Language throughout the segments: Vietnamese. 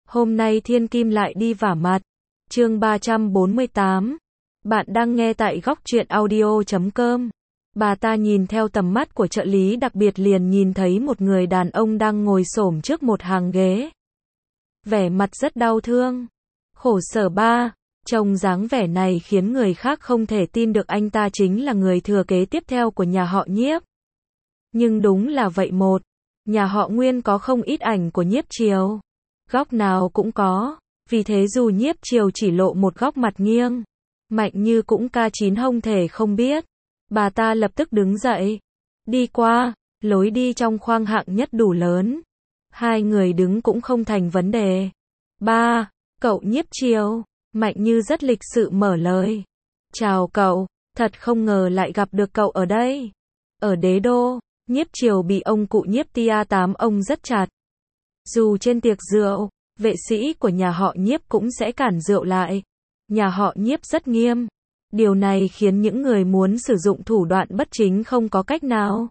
Hôm nay Thiên Kim lại đi vả mặt. Chương 348. Bạn đang nghe tại góc truyện audio.com. Bà ta nhìn theo tầm mắt của trợ lý đặc biệt liền nhìn thấy một người đàn ông đang ngồi xổm trước một hàng ghế. Vẻ mặt rất đau thương. Khổ sở ba. Trông dáng vẻ này khiến người khác không thể tin được anh ta chính là người thừa kế tiếp theo của nhà họ Nhiếp. Nhưng đúng là vậy một. Nhà họ Nguyên có không ít ảnh của Nhiếp Triều. Góc nào cũng có. Vì thế dù Nhiếp Triều chỉ lộ một góc mặt nghiêng, Mạnh Như cũng K9 không thể không biết. Bà ta lập tức đứng dậy. Đi qua. Lối đi trong khoang hạng nhất đủ lớn. Hai người đứng cũng không thành vấn đề. Ba. Cậu Nhiếp Triều. Mạnh Như rất lịch sự mở lời. Chào cậu. Thật không ngờ lại gặp được cậu ở đây. Ở Đế Đô, Nhiếp Triều bị ông cụ Nhiếp Tia 8 ông rất chặt. Dù trên tiệc rượu, vệ sĩ của nhà họ Nhiếp cũng sẽ cản rượu lại. Nhà họ Nhiếp rất nghiêm. Điều này khiến những người muốn sử dụng thủ đoạn bất chính không có cách nào.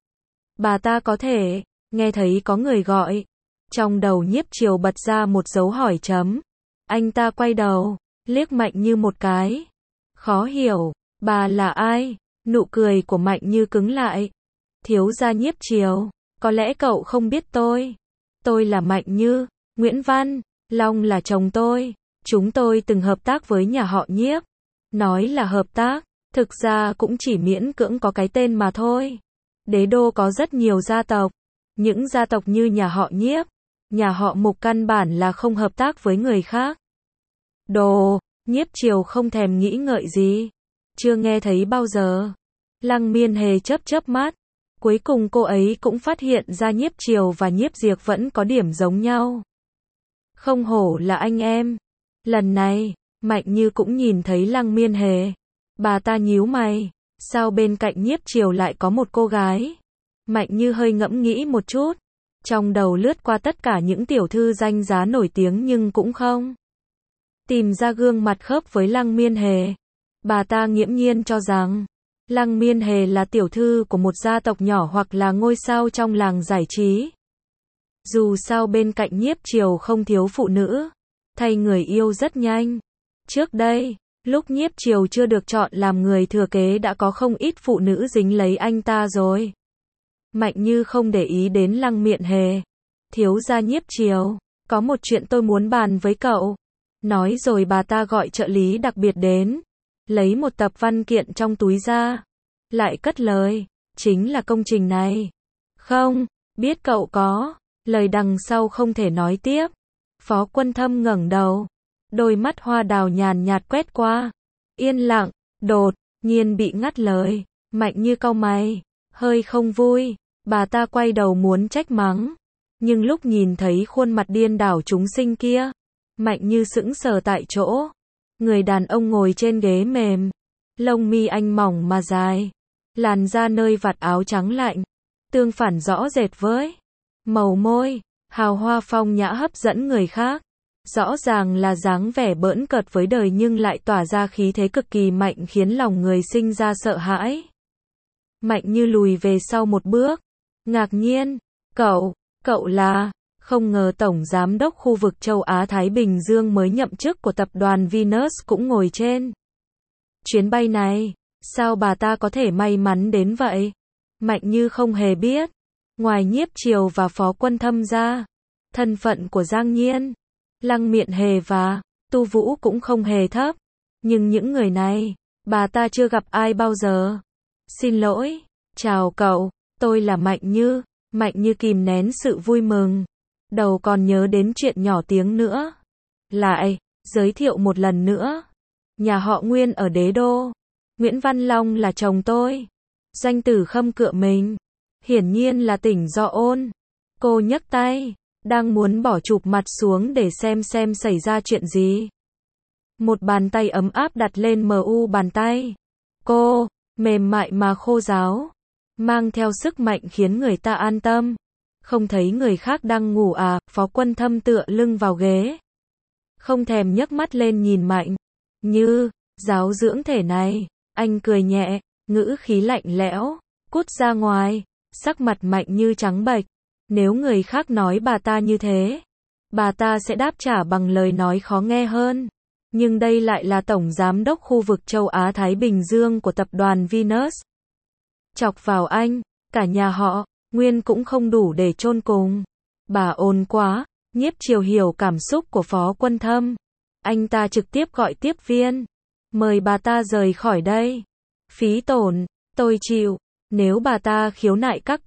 Bà ta có thể nghe thấy có người gọi. Trong đầu Nhiếp Triều bật ra một dấu hỏi chấm. Anh ta quay đầu, liếc Mạnh Như một cái. Khó hiểu, bà là ai? Nụ cười của Mạnh Như cứng lại. Thiếu gia Nhiếp Triều, có lẽ cậu không biết tôi. Tôi là Mạnh Như, Nguyễn Văn, Long là chồng tôi. Chúng tôi từng hợp tác với nhà họ Nhiếp. Nói là hợp tác, thực ra cũng chỉ miễn cưỡng có cái tên mà thôi. Đế Đô có rất nhiều gia tộc. Những gia tộc như nhà họ Nhiếp, nhà họ Mục căn bản là không hợp tác với người khác. Đồ, Nhiếp Triều không thèm nghĩ ngợi gì. Chưa nghe thấy bao giờ. Lăng Miên Hề chớp mắt. Cuối cùng cô ấy cũng phát hiện ra Nhiếp Triều và Nhiếp Diệc vẫn có điểm giống nhau. Không hổ là anh em. Lần này, Mạnh Như cũng nhìn thấy Lăng Miên Hề. Bà ta nhíu mày. Sao bên cạnh Nhiếp Triều lại có một cô gái? Mạnh Như hơi ngẫm nghĩ một chút. Trong đầu lướt qua tất cả những tiểu thư danh giá nổi tiếng nhưng cũng không tìm ra gương mặt khớp với Lăng Miên Hề. Bà ta nghiễm nhiên cho rằng Lăng Miên Hề là tiểu thư của một gia tộc nhỏ hoặc là ngôi sao trong làng giải trí. Dù sao bên cạnh Nhiếp Triều không thiếu phụ nữ, thay người yêu rất nhanh. Trước đây, lúc Nhiếp Triều chưa được chọn làm người thừa kế đã có không ít phụ nữ dính lấy anh ta rồi. Mạnh Như không để ý đến Lăng Miên Hề. Thiếu gia Nhiếp Triều, có một chuyện tôi muốn bàn với cậu. Nói rồi bà ta gọi trợ lý đặc biệt đến. Lấy một tập văn kiện trong túi ra. Lại cất lời. Chính là công trình này. Không, biết cậu có. Lời đằng sau không thể nói tiếp. Phó Quân Thâm ngẩng đầu. Đôi mắt hoa đào nhàn nhạt quét qua. Yên lặng, đột nhiên bị ngắt lời. Mạnh Như cau mày. Hơi không vui. Bà ta quay đầu muốn trách mắng. Nhưng lúc nhìn thấy khuôn mặt điên đảo chúng sinh kia, Mạnh Như sững sờ tại chỗ. Người đàn ông ngồi trên ghế mềm. Lông mi anh mỏng mà dài. Làn da nơi vạt áo trắng lạnh. Tương phản rõ rệt với màu môi. Hào hoa phong nhã hấp dẫn người khác. Rõ ràng là dáng vẻ bỡn cợt với đời nhưng lại tỏa ra khí thế cực kỳ mạnh khiến lòng người sinh ra sợ hãi. Mạnh Như lùi về sau một bước. Ngạc nhiên. Cậu là... Không ngờ Tổng Giám đốc khu vực châu Á-Thái Bình Dương mới nhậm chức của tập đoàn Venus cũng ngồi trên chuyến bay này. Sao bà ta có thể may mắn đến vậy? Mạnh Như không hề biết. Ngoài Nhiếp Triều và Phó Quân Thâm ra, thân phận của Giang Nhiên, Lăng Miên Hề và Tu Vũ cũng không hề thấp. Nhưng những người này, bà ta chưa gặp ai bao giờ. Xin lỗi. Chào cậu, tôi là Mạnh Như. Mạnh Như kìm nén sự vui mừng. Đầu còn nhớ đến chuyện nhỏ tiếng nữa. Lại, giới thiệu một lần nữa. Nhà họ Nguyên ở Đế Đô. Nguyễn Văn Long là chồng tôi. Danh tử Khâm Cựa mình. Hiển nhiên là Tỉnh Do Ôn. Cô nhấc tay, đang muốn bỏ chụp mặt xuống để xem xảy ra chuyện gì. Một bàn tay ấm áp đặt lên mu bàn tay. Cô, mềm mại mà khô ráo. Mang theo sức mạnh khiến người ta an tâm. Không thấy người khác đang ngủ à? Phó Quân Thâm tựa lưng vào ghế. Không thèm nhấc mắt lên nhìn Mạnh Như. Giáo dưỡng thể này. Anh cười nhẹ, ngữ khí lạnh lẽo. Cút ra ngoài. Sắc mặt Mạnh Như trắng bệch. Nếu người khác nói bà ta như thế, bà ta sẽ đáp trả bằng lời nói khó nghe hơn. Nhưng đây lại là tổng giám đốc khu vực châu Á-Thái Bình Dương của tập đoàn Venus. Chọc vào anh, cả nhà họ, Nguyên cũng không đủ để chôn cùng. Bà ồn quá, Nhiếp Triều hiểu cảm xúc của Phó Quân Thâm. Anh ta trực tiếp gọi tiếp viên. Mời bà ta rời khỏi đây. Phí tổn, tôi chịu. Nếu bà ta khiếu nại các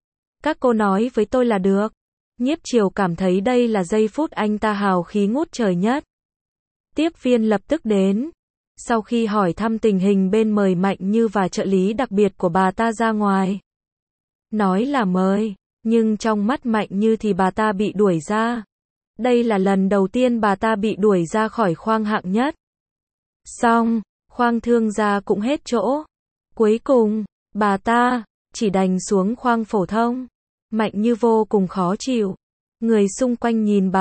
cô nói với tôi là được. Nhiếp Triều cảm thấy đây là giây phút anh ta hào khí ngút trời nhất. Tiếp viên lập tức đến. Sau khi hỏi thăm tình hình bên mời Mạnh Như và trợ lý đặc biệt của bà ta ra ngoài. Nói là mời, nhưng trong mắt Mạnh Như thì bà ta bị đuổi ra. Đây là lần đầu tiên bà ta bị đuổi ra khỏi khoang hạng nhất. Xong, khoang thương gia cũng hết chỗ. Cuối cùng, bà ta chỉ đành xuống khoang phổ thông. Mạnh Như vô cùng khó chịu. Người xung quanh nhìn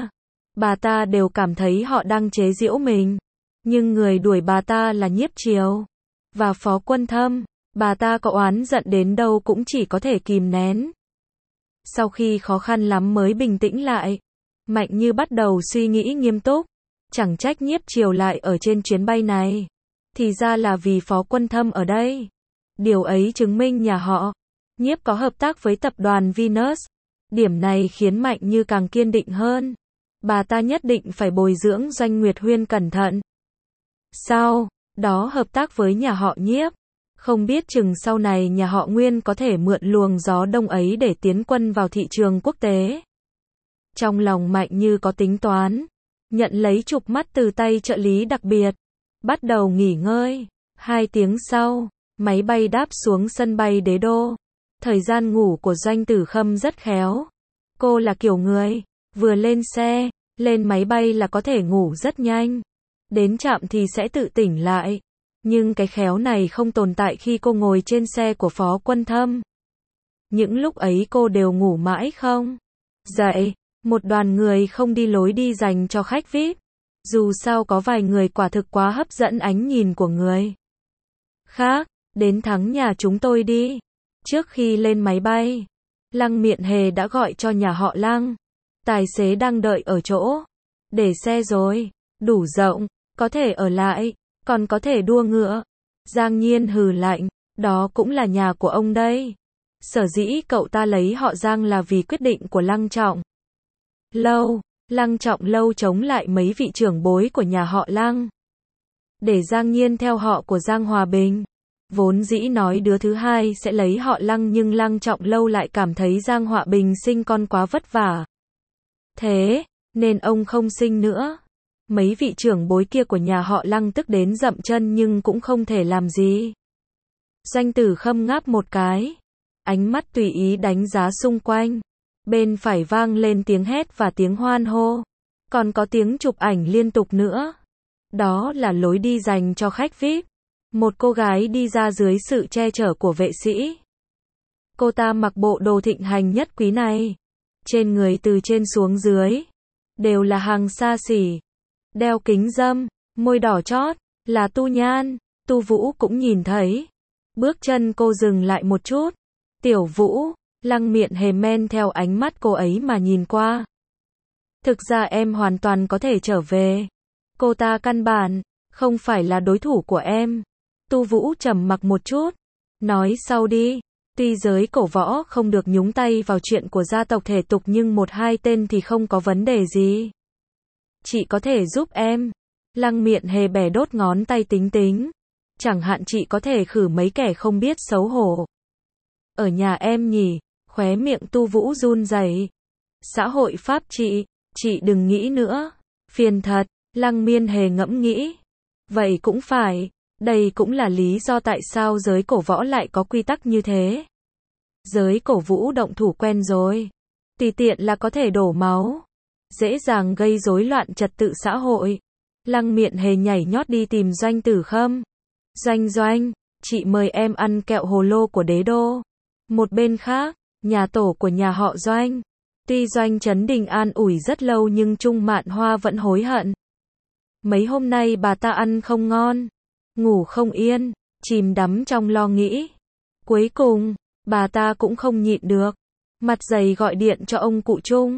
bà ta đều cảm thấy họ đang chế giễu mình. Nhưng người đuổi bà ta là Nhiếp Triều và Phó Quân Thâm. Bà ta có oán giận đến đâu cũng chỉ có thể kìm nén. Sau khi khó khăn lắm mới bình tĩnh lại, Mạnh Như bắt đầu suy nghĩ nghiêm túc. Chẳng trách Nhiếp Triều lại ở trên chuyến bay này. Thì ra là vì Phó Quân Thâm ở đây. Điều ấy chứng minh nhà họ Nhiếp có hợp tác với tập đoàn Venus. Điểm này khiến Mạnh Như càng kiên định hơn. Bà ta nhất định phải bồi dưỡng Doanh Nguyệt Huyên cẩn thận. Sau đó hợp tác với nhà họ Nhiếp. Không biết chừng sau này nhà họ Nguyên có thể mượn luồng gió đông ấy để tiến quân vào thị trường quốc tế. Trong lòng Mạnh Như có tính toán. Nhận lấy chụp mắt từ tay trợ lý đặc biệt. Bắt đầu nghỉ ngơi. 2 tiếng sau, máy bay đáp xuống sân bay Đế Đô. Thời gian ngủ của Doanh Tử Khâm rất khéo. Cô là kiểu người, vừa lên xe, lên máy bay là có thể ngủ rất nhanh. Đến trạm thì sẽ tự tỉnh lại. Nhưng cái khéo này không tồn tại khi cô ngồi trên xe của Phó Quân Thâm. Những lúc ấy cô đều ngủ mãi không dậy. Một đoàn người không đi lối đi dành cho khách VIP. Dù sao có vài người quả thực quá hấp dẫn ánh nhìn của người khác. Đến thắng nhà chúng tôi đi. Trước khi lên máy bay, Lăng Miện Hề đã gọi cho nhà họ Lăng. Tài xế đang đợi ở chỗ để xe rồi, đủ rộng, có thể ở lại, còn có thể đua ngựa. Giang Nhiên hừ lạnh, đó cũng là nhà của ông đây. Sở dĩ cậu ta lấy họ Giang là vì quyết định của Lăng Trọng Lâu. Lăng Trọng Lâu chống lại mấy vị trưởng bối của nhà họ Lăng. Để Giang Nhiên theo họ của Giang Hòa Bình. Vốn dĩ nói đứa thứ hai sẽ lấy họ Lăng nhưng Lăng Trọng Lâu lại cảm thấy Giang Hòa Bình sinh con quá vất vả. Thế, nên ông không sinh nữa. Mấy vị trưởng bối kia của nhà họ Lăng tức đến dậm chân nhưng cũng không thể làm gì. Doanh Tử Khâm ngáp một cái. Ánh mắt tùy ý đánh giá xung quanh. Bên phải vang lên tiếng hét và tiếng hoan hô. Còn có tiếng chụp ảnh liên tục nữa. Đó là lối đi dành cho khách VIP. Một cô gái đi ra dưới sự che chở của vệ sĩ. Cô ta mặc bộ đồ thịnh hành nhất quý này. Trên người từ trên xuống dưới đều là hàng xa xỉ. Đeo kính râm, môi đỏ chót, là Tu Nhan. Tu Vũ cũng nhìn thấy. Bước chân cô dừng lại một chút. Tiểu Vũ, Lăng Miện Hề men theo ánh mắt cô ấy mà nhìn qua. Thực ra em hoàn toàn có thể trở về. Cô ta căn bản không phải là đối thủ của em. Tu Vũ trầm mặc một chút. Nói sau đi. Tuy giới cổ võ không được nhúng tay vào chuyện của gia tộc thể tục nhưng 1-2 tên thì không có vấn đề gì. Chị có thể giúp em. Lăng Miện Hề bẻ đốt ngón tay tính tính. Chẳng hạn chị có thể khử mấy kẻ không biết xấu hổ. Ở nhà em nhỉ, khóe miệng Tu Vũ run rẩy. Xã hội pháp chị đừng nghĩ nữa. Phiền thật, Lăng Miên Hề ngẫm nghĩ. Vậy cũng phải, đây cũng là lý do tại sao giới cổ võ lại có quy tắc như thế. Giới cổ vũ động thủ quen rồi. Tùy tiện là có thể đổ máu. Dễ dàng gây rối loạn trật tự xã hội. Lăng Miện Hề nhảy nhót đi tìm Doanh Tử Khâm. Doanh, chị mời em ăn kẹo hồ lô của Đế Đô. Một bên khác, nhà tổ của nhà họ Doanh. Tuy Doanh Trấn Đình an ủi rất lâu nhưng Trung Mạn Hoa vẫn hối hận. Mấy hôm nay bà ta ăn không ngon, ngủ không yên, chìm đắm trong lo nghĩ. Cuối cùng, bà ta cũng không nhịn được. Mặt dày gọi điện cho ông cụ Trung.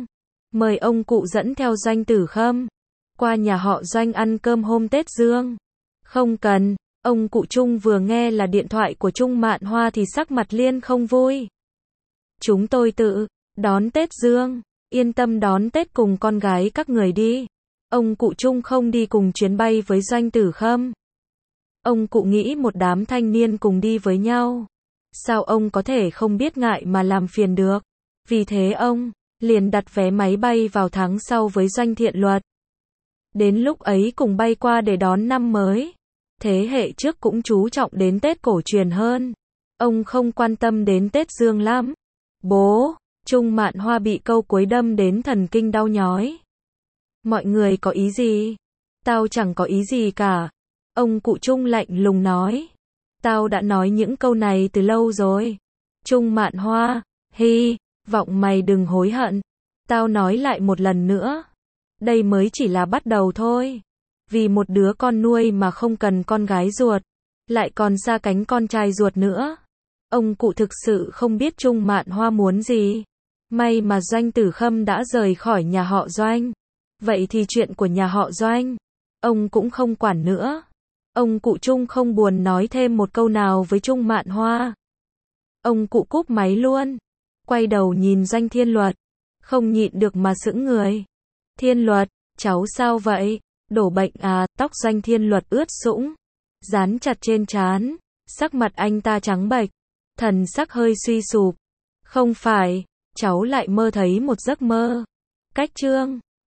Mời ông cụ dẫn theo Doanh Tử Khâm qua nhà họ Doanh ăn cơm hôm Tết Dương. Không cần, ông cụ Trung vừa nghe là điện thoại của Trung Mạn Hoa thì sắc mặt liền không vui. Chúng tôi tự đón Tết Dương, yên tâm đón Tết cùng con gái các người đi. Ông cụ Trung không đi cùng chuyến bay với Doanh Tử Khâm. Ông cụ nghĩ một đám thanh niên cùng đi với nhau. Sao ông có thể không biết ngại mà làm phiền được? Vì thế ông liền đặt vé máy bay vào tháng sau với Doanh Thiện Luật. Đến lúc ấy cùng bay qua để đón năm mới. Thế hệ trước cũng chú trọng đến Tết cổ truyền hơn. Ông không quan tâm đến Tết Dương lắm. Bố, Trung Mạn Hoa bị câu cuối đâm đến thần kinh đau nhói. Mọi người có ý gì? Tao chẳng có ý gì cả. Ông cụ Trung lạnh lùng nói. Tao đã nói những câu này từ lâu rồi. Trung Mạn Hoa, vọng mày đừng hối hận. Tao nói lại một lần nữa. Đây mới chỉ là bắt đầu thôi. Vì một đứa con nuôi mà không cần con gái ruột, lại còn xa cánh con trai ruột nữa. Ông cụ thực sự không biết Trung Mạn Hoa muốn gì. May mà Doanh Tử Khâm đã rời khỏi nhà họ Doanh. Vậy thì chuyện của nhà họ Doanh, ông cũng không quản nữa. Ông cụ Trung không buồn nói thêm một câu nào với Trung Mạn Hoa. Ông cụ cúp máy luôn. Quay đầu nhìn Doanh Thiên Luật. Không nhịn được mà sững người. Thiên Luật, cháu sao vậy? Đổ bệnh à? Tóc Doanh Thiên Luật ướt sũng, dán chặt trên trán. Sắc mặt anh ta trắng bệch, thần sắc hơi suy sụp. Không phải, cháu lại mơ thấy một giấc mơ. Cách chương